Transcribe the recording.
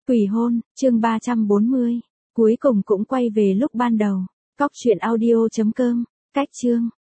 Quỷ hôn, chương 340. Cuối cùng cũng quay về lúc ban đầu. Cóc truyện audio.com. Cách chương.